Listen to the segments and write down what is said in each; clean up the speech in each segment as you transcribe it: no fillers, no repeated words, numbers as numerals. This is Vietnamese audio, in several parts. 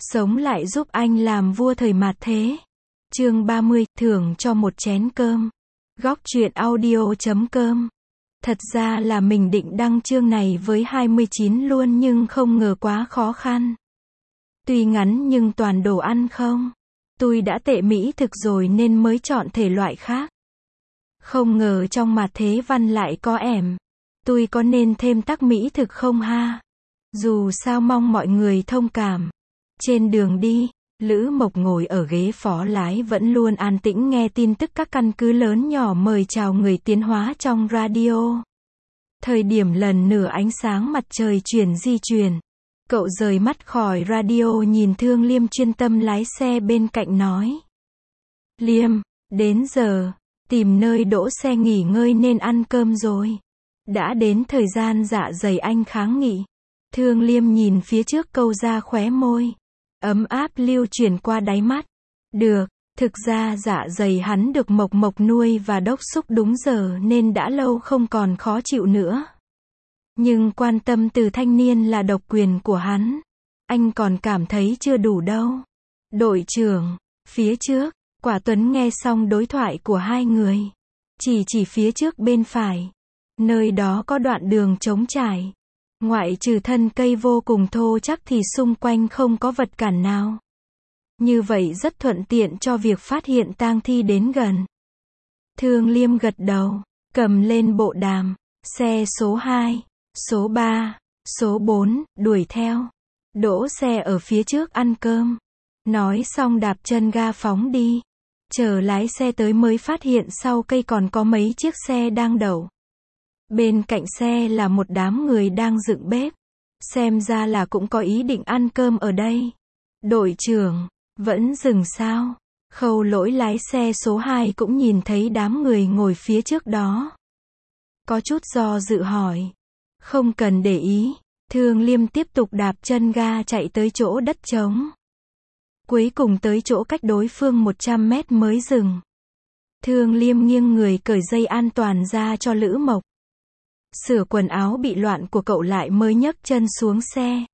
Sống lại giúp anh làm vua thời mạt thế. Chương 30, thưởng cho một chén cơm. Góc truyện audio.com. Thật ra là mình định đăng chương này với 29 luôn nhưng không ngờ quá khó khăn. Tuy ngắn nhưng toàn đồ ăn không. Tôi đã tệ mỹ thực rồi nên mới chọn thể loại khác. Không ngờ trong mạt thế văn lại có ẻm. Tôi có nên thêm tắc mỹ thực không ha? Dù sao mong mọi người thông cảm. Trên đường đi, Lữ Mộc ngồi ở ghế phó lái vẫn luôn an tĩnh nghe tin tức các căn cứ lớn nhỏ mời chào người tiến hóa trong radio. Thời điểm lần nửa ánh sáng mặt trời di chuyển, cậu rời mắt khỏi radio nhìn Thương Liêm chuyên tâm lái xe bên cạnh nói. Liêm, đến giờ, tìm nơi đỗ xe nghỉ ngơi nên ăn cơm rồi. Đã đến thời gian dạ dày anh kháng nghị. Thương Liêm nhìn phía trước câu ra khóe môi. Ấm áp lưu chuyển qua đáy mắt. Được, thực ra dạ dày hắn được Mộc Mộc nuôi và đốc xúc đúng giờ nên đã lâu không còn khó chịu nữa. Nhưng quan tâm từ thanh niên là độc quyền của hắn. Anh còn cảm thấy chưa đủ đâu. Đội trưởng, phía trước, Quả Tuấn nghe xong đối thoại của hai người. Chỉ phía trước bên phải. Nơi đó có đoạn đường trống trải. Ngoại trừ thân cây vô cùng thô chắc thì xung quanh không có vật cản nào. Như vậy rất thuận tiện cho việc phát hiện tang thi đến gần. Thương Liêm gật đầu, cầm lên bộ đàm, xe số 2, số 3, số 4, đuổi theo. Đỗ xe ở phía trước ăn cơm. Nói xong đạp chân ga phóng đi. Chờ lái xe tới mới phát hiện sau cây còn có mấy chiếc xe đang đậu. Bên cạnh xe là một đám người đang dựng bếp. Xem ra là cũng có ý định ăn cơm ở đây. Đội trưởng, vẫn dừng sao? Khâu Lỗi lái xe số 2 cũng nhìn thấy đám người ngồi phía trước đó. Có chút do dự hỏi. Không cần để ý. Thương Liêm tiếp tục đạp chân ga chạy tới chỗ đất trống. Cuối cùng tới chỗ cách đối phương 100 mét mới dừng. Thương Liêm nghiêng người cởi dây an toàn ra cho Lữ Mộc. Sửa quần áo bị loạn của cậu lại mới nhấc chân xuống xe.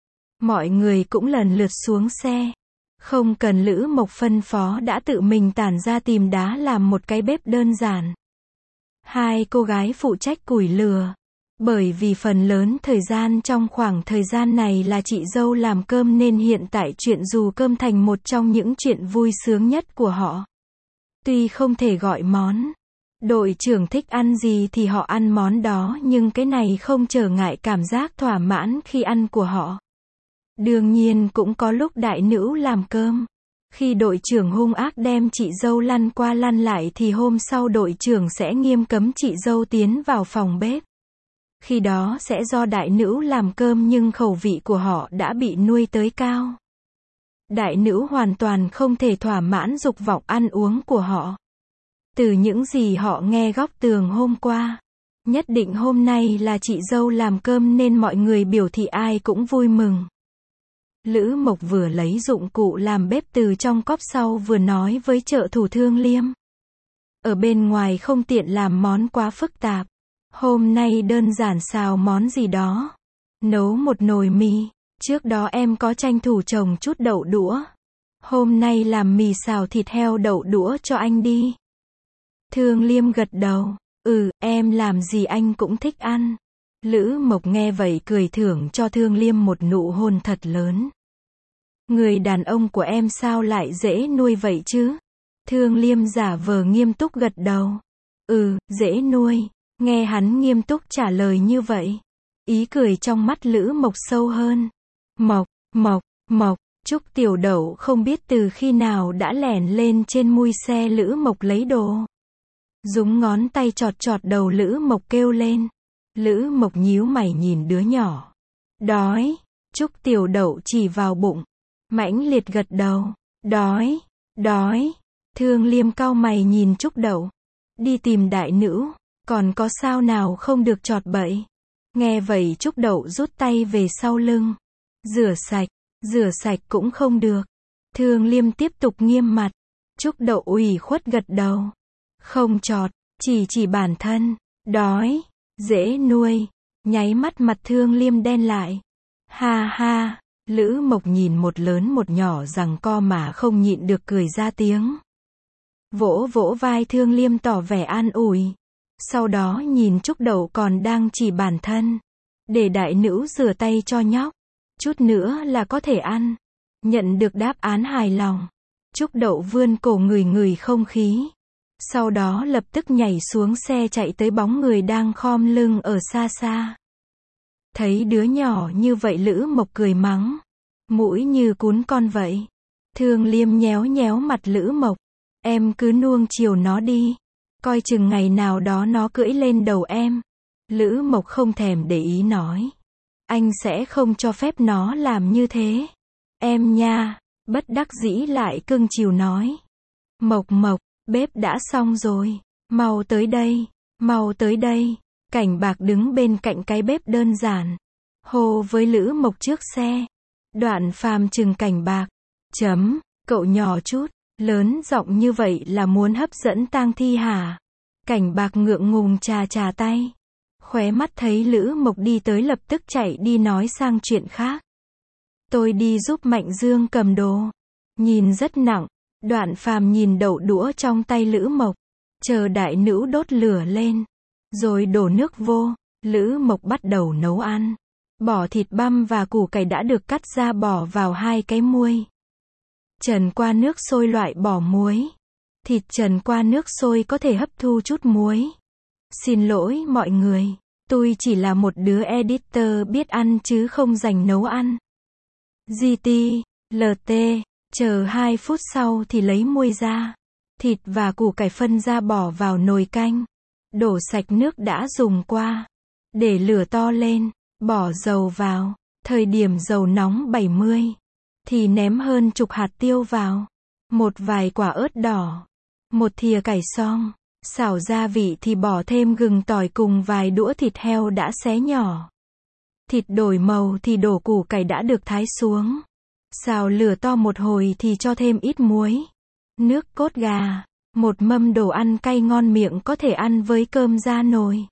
Mọi người cũng lần lượt xuống xe. Không cần Lữ Mộc phân phó đã tự mình tản ra tìm đá làm một cái bếp đơn giản. Hai cô gái phụ trách củi lửa. Bởi vì phần lớn thời gian trong khoảng thời gian này là chị dâu làm cơm nên hiện tại chuyện dù cơm thành một trong những chuyện vui sướng nhất của họ. Tuy không thể gọi món. Đội trưởng thích ăn gì thì họ ăn món đó nhưng cái này không trở ngại cảm giác thỏa mãn khi ăn của họ. Đương nhiên cũng có lúc đại nữ làm cơm. Khi đội trưởng hung ác đem chị dâu lăn qua lăn lại thì hôm sau đội trưởng sẽ nghiêm cấm chị dâu tiến vào phòng bếp. Khi đó sẽ do đại nữ làm cơm nhưng khẩu vị của họ đã bị nuôi tới cao. Đại nữ hoàn toàn không thể thỏa mãn dục vọng ăn uống của họ. Từ những gì họ nghe góc tường hôm qua, nhất định hôm nay là chị dâu làm cơm nên mọi người biểu thị ai cũng vui mừng. Lữ Mộc vừa lấy dụng cụ làm bếp từ trong cốp sau vừa nói với trợ thủ Thương Liêm. Ở bên ngoài không tiện làm món quá phức tạp. Hôm nay đơn giản xào món gì đó. Nấu một nồi mì. Trước đó em có tranh thủ trồng chút đậu đũa. Hôm nay làm mì xào thịt heo đậu đũa cho anh đi. Thương Liêm gật đầu. Em làm gì anh cũng thích ăn. Lữ Mộc nghe vậy cười thưởng cho Thương Liêm một nụ hôn thật lớn. Người đàn ông của em sao lại dễ nuôi vậy chứ? Thương Liêm giả vờ nghiêm túc gật đầu. Dễ nuôi. Nghe hắn nghiêm túc trả lời như vậy. Ý cười trong mắt Lữ Mộc sâu hơn. Mộc, Trúc Tiểu Đậu không biết từ khi nào đã lẻn lên trên mui xe Lữ Mộc lấy đồ. Dùng ngón tay chọt chọt đầu Lữ Mộc kêu lên. Lữ Mộc nhíu mày nhìn đứa nhỏ. Đói. Trúc Tiểu Đậu chỉ vào bụng. Mãnh liệt gật đầu. Đói. Thương Liêm cau mày nhìn Trúc Đậu. Đi tìm đại nữ. Còn có sao nào không được chọt bậy. Nghe vậy Trúc Đậu rút tay về sau lưng. Rửa sạch cũng không được. Thương Liêm tiếp tục nghiêm mặt. Trúc Đậu ủy khuất gật đầu. Không chọt, chỉ bản thân. Đói, dễ nuôi. Nháy mắt mặt Thương Liêm đen lại. Ha ha, Lữ Mộc nhìn một lớn một nhỏ giằng co mà không nhịn được cười ra tiếng. Vỗ vỗ vai Thương Liêm tỏ vẻ an ủi. Sau đó nhìn Trúc Đậu còn đang chỉ bản thân. Để đại nữ rửa tay cho nhóc. Chút nữa là có thể ăn. Nhận được đáp án hài lòng. Trúc Đậu vươn cổ ngửi ngửi không khí. Sau đó lập tức nhảy xuống xe chạy tới bóng người đang khom lưng ở xa xa. Thấy đứa nhỏ như vậy Lữ Mộc cười mắng. Mũi như cún con vậy. Thương Liêm nhéo nhéo mặt Lữ Mộc. Em cứ nuông chiều nó đi. Coi chừng ngày nào đó nó cưỡi lên đầu em. Lữ Mộc không thèm để ý nói. Anh sẽ không cho phép nó làm như thế. Em nha, bất đắc dĩ lại cưng chiều nói. Mộc Mộc, bếp đã xong rồi. Mau tới đây, mau tới đây. Cảnh Bạc đứng bên cạnh cái bếp đơn giản. Hô với Lữ Mộc trước xe. Đoạn Phàm chừng Cảnh Bạc. Cậu nhỏ chút, lớn giọng như vậy là muốn hấp dẫn tang thi hả? Cảnh Bạc ngượng ngùng chà chà tay. Khóe mắt thấy Lữ Mộc đi tới lập tức chạy đi nói sang chuyện khác. Tôi đi giúp Mạnh Dương cầm đồ. Nhìn rất nặng. Đoạn Phàm nhìn đậu đũa trong tay Lữ Mộc. Chờ đại nữ đốt lửa lên. Rồi đổ nước vô. Lữ Mộc bắt đầu nấu ăn. Bỏ thịt băm và củ cải đã được cắt ra bỏ vào 2 cái muôi. Trần qua nước sôi loại bỏ muối. Thịt trần qua nước sôi có thể hấp thu chút muối. Xin lỗi mọi người. Tôi chỉ là một đứa editor biết ăn chứ không dành nấu ăn. GT, LT. Chờ 2 phút sau thì lấy muôi ra. Thịt và củ cải phân ra bỏ vào nồi canh. Đổ sạch nước đã dùng qua. Để lửa to lên. Bỏ dầu vào. Thời điểm dầu nóng 70. Thì ném hơn chục hạt tiêu vào. Một vài quả ớt đỏ. Một thìa cải xong. Xào gia vị thì bỏ thêm gừng tỏi cùng vài đũa thịt heo đã xé nhỏ. Thịt đổi màu thì đổ củ cải đã được thái xuống. Xào lửa to một hồi thì cho thêm ít muối. Nước cốt gà. Một mâm đồ ăn cay ngon miệng có thể ăn với cơm ra nồi.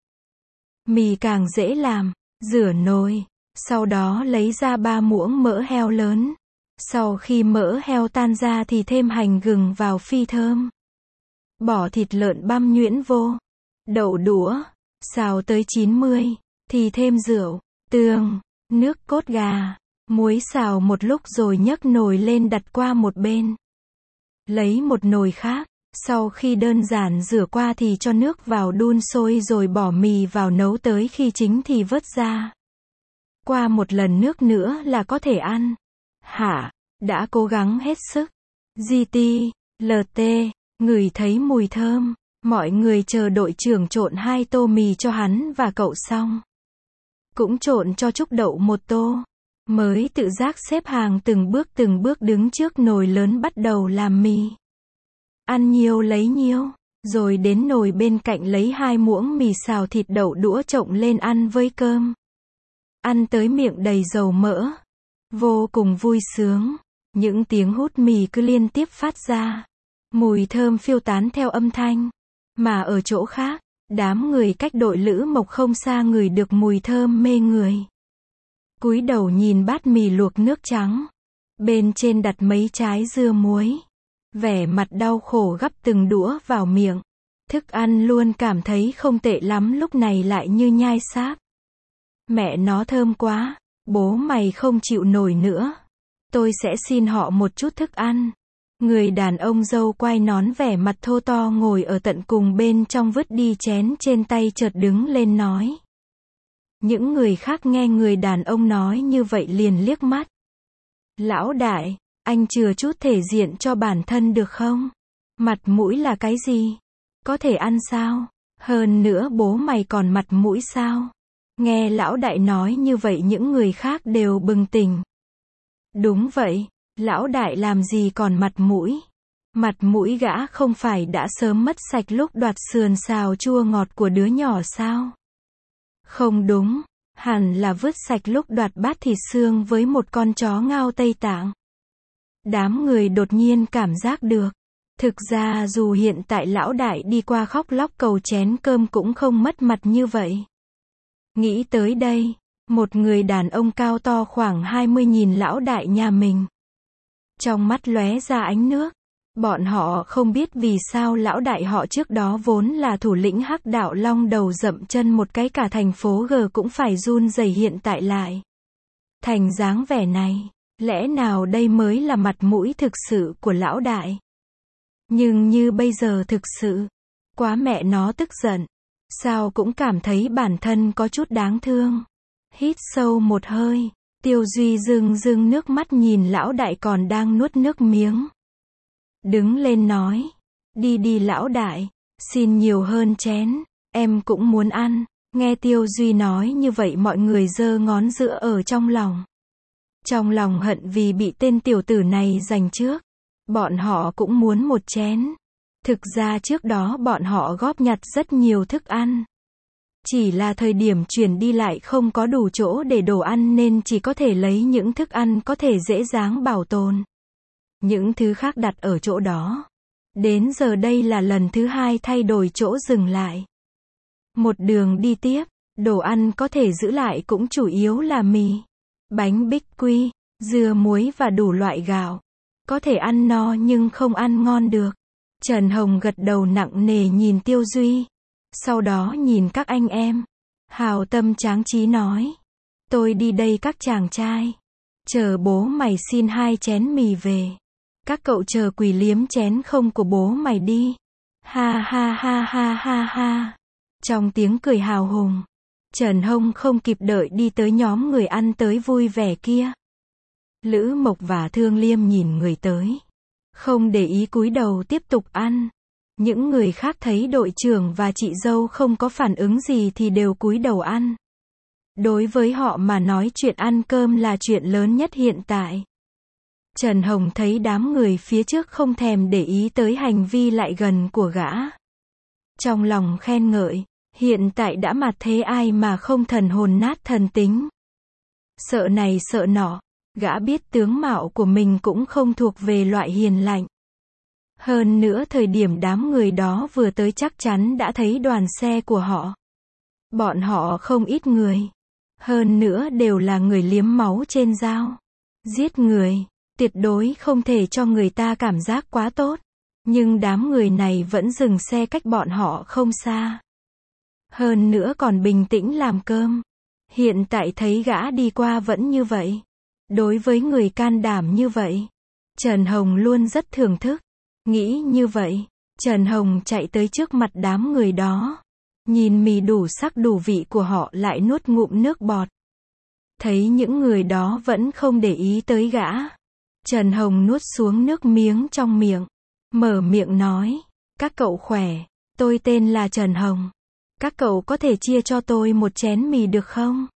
Mì càng dễ làm. Rửa nồi. Sau đó lấy ra 3 muỗng mỡ heo lớn. Sau khi mỡ heo tan ra thì thêm hành gừng vào phi thơm. Bỏ thịt lợn băm nhuyễn vô. Đậu đũa. Xào tới 90. Thì thêm rượu, tương, nước cốt gà, muối xào một lúc rồi nhấc nồi lên đặt qua một bên. Lấy một nồi khác. Sau khi đơn giản rửa qua thì cho nước vào đun sôi rồi bỏ mì vào nấu tới khi chín thì vớt ra. Qua một lần nước nữa là có thể ăn. Hả? Đã cố gắng hết sức. GT, LT, ngửi thấy mùi thơm. Mọi người chờ đội trưởng trộn 2 tô mì cho hắn và cậu xong. Cũng trộn cho Trúc Đậu 1 tô. Mới tự giác xếp hàng từng bước đứng trước nồi lớn bắt đầu làm mì. Ăn nhiều lấy nhiều. Rồi đến nồi bên cạnh lấy 2 muỗng mì xào thịt đậu đũa trộn lên ăn với cơm. Ăn tới miệng đầy dầu mỡ. Vô cùng vui sướng. Những tiếng hút mì cứ liên tiếp phát ra. Mùi thơm phiêu tán theo âm thanh. Mà ở chỗ khác, đám người cách đội Lữ Mộc không xa ngửi được mùi thơm mê người. Cúi đầu nhìn bát mì luộc nước trắng. Bên trên đặt mấy trái dưa muối. Vẻ mặt đau khổ gắp từng đũa vào miệng. Thức ăn luôn cảm thấy không tệ lắm lúc này lại như nhai sáp. Mẹ nó thơm quá, bố mày không chịu nổi nữa. Tôi sẽ xin họ một chút thức ăn. Người đàn ông râu quai nón vẻ mặt thô to ngồi ở tận cùng bên trong vứt đi chén trên tay chợt đứng lên nói. Những người khác nghe người đàn ông nói như vậy liền liếc mắt. Lão đại, anh chừa chút thể diện cho bản thân được không? Mặt mũi là cái gì? Có thể ăn sao? Hơn nữa bố mày còn mặt mũi sao? Nghe lão đại nói như vậy những người khác đều bừng tỉnh. Đúng vậy, lão đại làm gì còn mặt mũi? Mặt mũi gã không phải đã sớm mất sạch lúc đoạt sườn xào chua ngọt của đứa nhỏ sao? Không đúng, hẳn là vứt sạch lúc đoạt bát thịt xương với một con chó ngao Tây Tạng. Đám người đột nhiên cảm giác được. Thực ra dù hiện tại lão đại đi qua khóc lóc cầu chén cơm cũng không mất mặt như vậy. Nghĩ tới đây, Một người đàn ông cao to khoảng 20 nhìn lão đại nhà mình. Trong mắt lóe ra ánh nước. Bọn họ không biết vì sao lão đại họ trước đó vốn là thủ lĩnh Hắc Đạo Long đầu dậm chân một cái cả thành phố G cũng phải run rẩy hiện tại lại thành dáng vẻ này. Lẽ nào đây mới là mặt mũi thực sự của lão đại? Nhưng như bây giờ thực sự, quá mẹ nó tức giận. Sao cũng cảm thấy bản thân có chút đáng thương. Hít sâu một hơi, Tiêu Duy rưng rưng nước mắt nhìn lão đại còn đang nuốt nước miếng. Đứng lên nói, đi đi lão đại, xin nhiều hơn chén, em cũng muốn ăn. Nghe Tiêu Duy nói như vậy mọi người giơ ngón giữa ở trong lòng. Trong lòng hận vì bị tên tiểu tử này giành trước. Bọn họ cũng muốn một chén. Thực ra trước đó bọn họ góp nhặt rất nhiều thức ăn. Chỉ là thời điểm chuyển đi lại không có đủ chỗ để đồ ăn nên chỉ có thể lấy những thức ăn có thể dễ dàng bảo tồn. Những thứ khác đặt ở chỗ đó. Đến giờ đây là lần thứ hai thay đổi chỗ dừng lại. Một đường đi tiếp, đồ ăn có thể giữ lại cũng chủ yếu là mì, bánh bích quy, dưa muối và đủ loại gạo. Có thể ăn no nhưng không ăn ngon được. Trần Hồng gật đầu nặng nề nhìn Tiêu Duy. Sau đó nhìn các anh em. Hào tâm tráng trí nói. Tôi đi đây các chàng trai. Chờ bố mày xin 2 chén mì về. Các cậu chờ quỳ liếm chén không của bố mày đi. Ha ha ha ha ha ha. Trong tiếng cười hào hùng. Trần Hồng không kịp đợi đi tới nhóm người ăn tới vui vẻ kia. Lữ Mộc và Thương Liêm nhìn người tới. Không để ý cúi đầu tiếp tục ăn. Những người khác thấy đội trưởng và chị dâu không có phản ứng gì thì đều cúi đầu ăn. Đối với họ mà nói chuyện ăn cơm là chuyện lớn nhất hiện tại. Trần Hồng thấy đám người phía trước không thèm để ý tới hành vi lại gần của gã. Trong lòng khen ngợi, hiện tại đã mặt thế ai mà không thần hồn nát thần tính. Sợ này sợ nọ, gã biết tướng mạo của mình cũng không thuộc về loại hiền lành. Hơn nữa thời điểm đám người đó vừa tới chắc chắn đã thấy đoàn xe của họ. Bọn họ không ít người. Hơn nữa đều là người liếm máu trên dao. Giết người, tuyệt đối không thể cho người ta cảm giác quá tốt. Nhưng đám người này vẫn dừng xe cách bọn họ không xa. Hơn nữa còn bình tĩnh làm cơm. Hiện tại thấy gã đi qua vẫn như vậy. Đối với người can đảm như vậy, Trần Hồng luôn rất thưởng thức. Nghĩ như vậy, Trần Hồng chạy tới trước mặt đám người đó. Nhìn mì đủ sắc đủ vị của họ lại nuốt ngụm nước bọt. Thấy những người đó vẫn không để ý tới gã. Trần Hồng nuốt xuống nước miếng trong miệng. Mở miệng nói. Các cậu khỏe. Tôi tên là Trần Hồng. Các cậu có thể chia cho tôi một chén mì được không?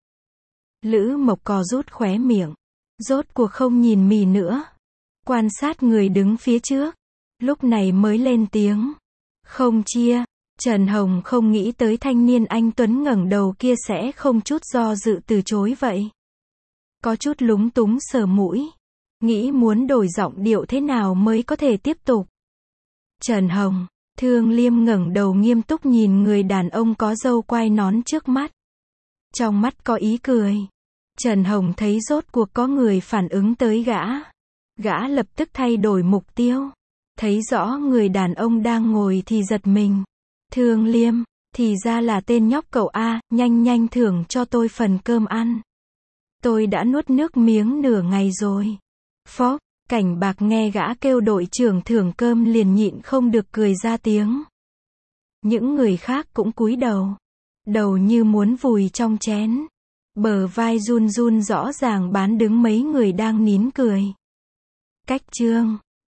Lữ Mộc co rút khóe miệng. Rốt cuộc không nhìn mì nữa. Quan sát người đứng phía trước. Lúc này mới lên tiếng. Không chia. Trần Hồng không nghĩ tới thanh niên anh Tuấn ngẩng đầu kia sẽ không chút do dự từ chối vậy. Có chút lúng túng sờ mũi. Nghĩ muốn đổi giọng điệu thế nào mới có thể tiếp tục. Trần Hồng, Thương Liêm ngẩng đầu nghiêm túc nhìn người đàn ông có râu quai nón trước mắt. Trong mắt có ý cười. Trần Hồng thấy rốt cuộc có người phản ứng tới gã. Gã lập tức thay đổi mục tiêu. Thấy rõ người đàn ông đang ngồi thì giật mình. Thương Liêm, thì ra là tên nhóc cậu A, nhanh nhanh thưởng cho tôi phần cơm ăn. Tôi đã nuốt nước miếng nửa ngày rồi. Phó, Cảnh Bạc nghe gã kêu đội trưởng thưởng cơm liền nhịn không được cười ra tiếng. Những người khác cũng cúi đầu. Đầu như muốn vùi trong chén. Bờ vai run run rõ ràng bán đứng mấy người đang nín cười. Cách chương